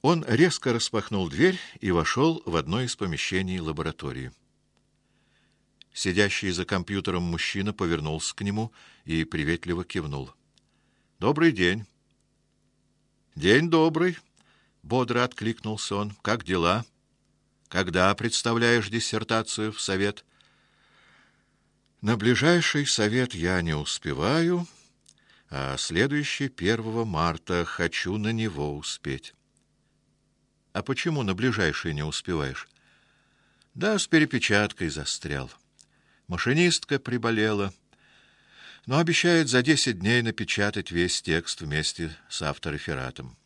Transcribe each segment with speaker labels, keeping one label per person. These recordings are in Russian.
Speaker 1: Он резко распахнул дверь и вошел в одно из помещений лаборатории. Сидящий за компьютером мужчина повернулся к нему и приветливо кивнул. «Добрый день». «День добрый», — бодро откликнулся он. «Как дела? Когда представляешь диссертацию в совет?» «На ближайший совет я не успеваю, а следующий 1 марта хочу на него успеть». «А почему на ближайший не успеваешь?» «Да, с перепечаткой застрял. Машинистка приболела, но обещает за 10 дней напечатать весь текст вместе с авторефератом.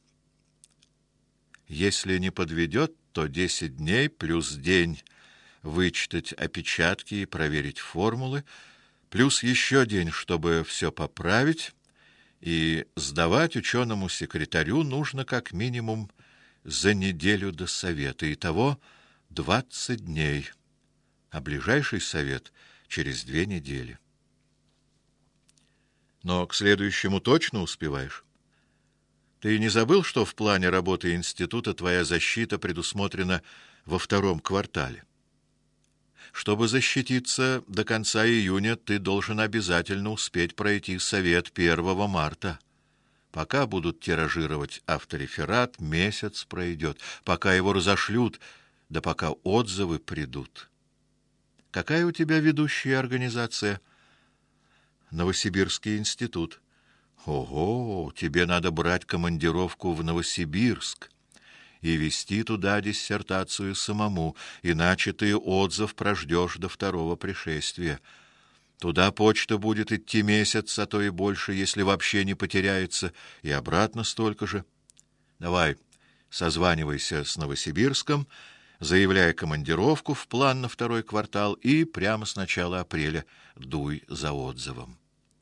Speaker 1: Если не подведет, то 10 дней плюс день вычитать опечатки и проверить формулы, плюс еще день, чтобы все поправить, и сдавать ученому-секретарю нужно как минимум за неделю до совета. Итого 20 дней, а ближайший совет через 2 недели. Но к следующему точно успеваешь? Ты не забыл, что в плане работы института твоя защита предусмотрена во 2 квартале? Чтобы защититься до конца июня, ты должен обязательно успеть пройти совет 1 марта. Пока будут тиражировать автореферат, месяц пройдет, пока его разошлют, да пока отзывы придут. Какая у тебя ведущая организация? Новосибирский институт. Ого, тебе надо брать командировку в Новосибирск и вести туда диссертацию самому, иначе ты отзыв прождешь до 2 пришествия. Туда почта будет идти месяц, а то и больше, если вообще не потеряется, и обратно столько же. Давай, созванивайся с Новосибирском, заявляй командировку в план на 2 квартал и прямо с начала апреля дуй за отзывом.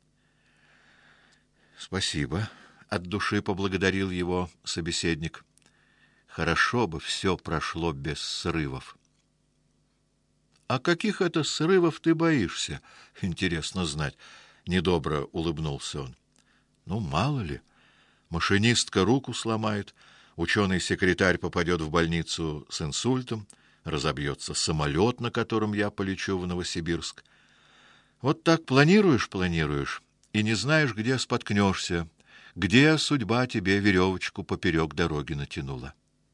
Speaker 1: Спасибо, от души поблагодарил его собеседник. Хорошо бы все прошло без срывов. А каких это срывов ты боишься? Интересно знать. Недобро улыбнулся он. Ну, мало ли. Машинистка руку сломает, ученый-секретарь попадет в больницу с инсультом, разобьется самолет, на котором я полечу в Новосибирск. Вот так планируешь, и не знаешь, где споткнешься, где судьба тебе веревочку поперек дороги натянула.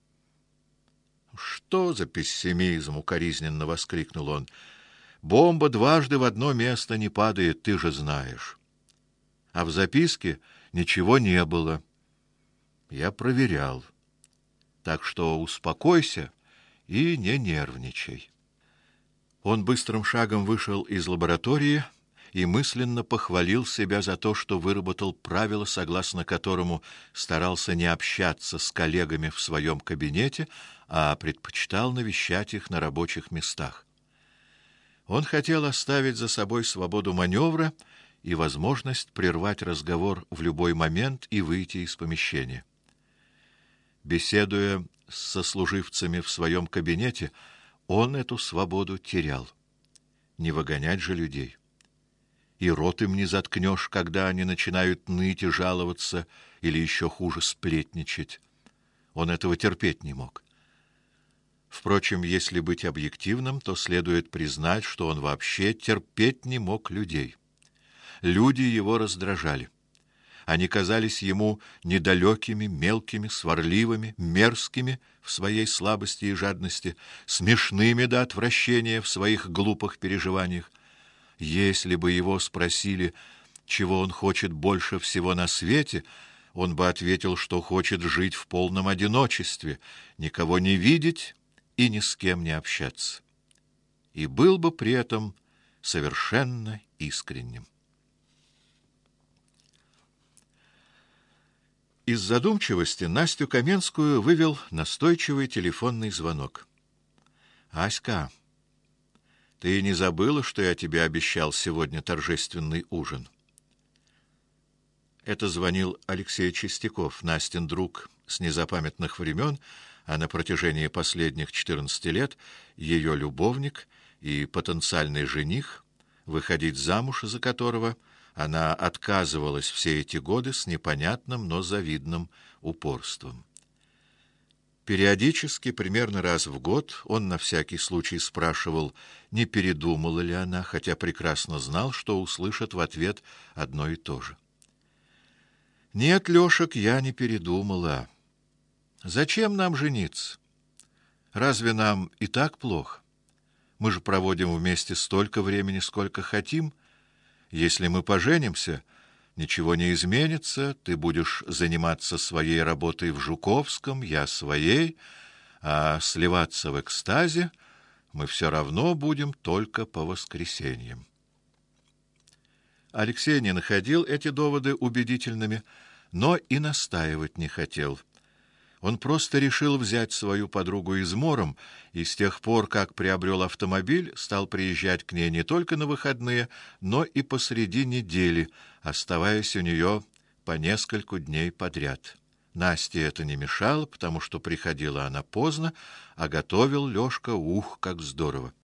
Speaker 1: «Что за пессимизм?» — укоризненно воскликнул он. «Бомба дважды в одно место не падает, ты же знаешь. А в записке ничего не было. Я проверял. Так что успокойся и не нервничай». Он быстрым шагом вышел из лаборатории и мысленно похвалил себя за то, что выработал правило, согласно которому старался не общаться с коллегами в своем кабинете, а предпочитал навещать их на рабочих местах. Он хотел оставить за собой свободу маневра и возможность прервать разговор в любой момент и выйти из помещения. Беседуя с сослуживцами в своем кабинете, он эту свободу терял. Не выгонять же людей. И рот им не заткнешь, когда они начинают ныть и жаловаться, или еще хуже сплетничать. Он этого терпеть не мог. Впрочем, если быть объективным, то следует признать, что он вообще терпеть не мог людей. Люди его раздражали. Они казались ему недалекими, мелкими, сварливыми, мерзкими в своей слабости и жадности, смешными до отвращения в своих глупых переживаниях. Если бы его спросили, чего он хочет больше всего на свете, он бы ответил, что хочет жить в полном одиночестве, никого не видеть и ни с кем не общаться. И был бы при этом совершенно искренним. Из задумчивости Настю Каменскую вывел настойчивый телефонный звонок. «Аська, ты не забыла, что я тебе обещал сегодня торжественный ужин?» Это звонил Алексей Чистяков, Настин друг с незапамятных времен, а на протяжении последних 14 лет ее любовник и потенциальный жених, выходить замуж за которого она отказывалась все эти годы с непонятным, но завидным упорством. Периодически, примерно раз в год, он на всякий случай спрашивал, не передумала ли она, хотя прекрасно знал, что услышит в ответ одно и то же. «Нет, Лёшек, я не передумала. Зачем нам жениться? Разве нам и так плохо? Мы же проводим вместе столько времени, сколько хотим. Если мы поженимся, ничего не изменится, ты будешь заниматься своей работой в Жуковском, я своей, а сливаться в экстазе мы все равно будем только по воскресеньям». Алексей не находил эти доводы убедительными, но и настаивать не хотел. Он просто решил взять свою подругу измором, и с тех пор, как приобрел автомобиль, стал приезжать к ней не только на выходные, но и посреди недели, оставаясь у нее по нескольку дней подряд. Насте это не мешало, потому что приходила она поздно, а готовил Лёшка, ух, как здорово!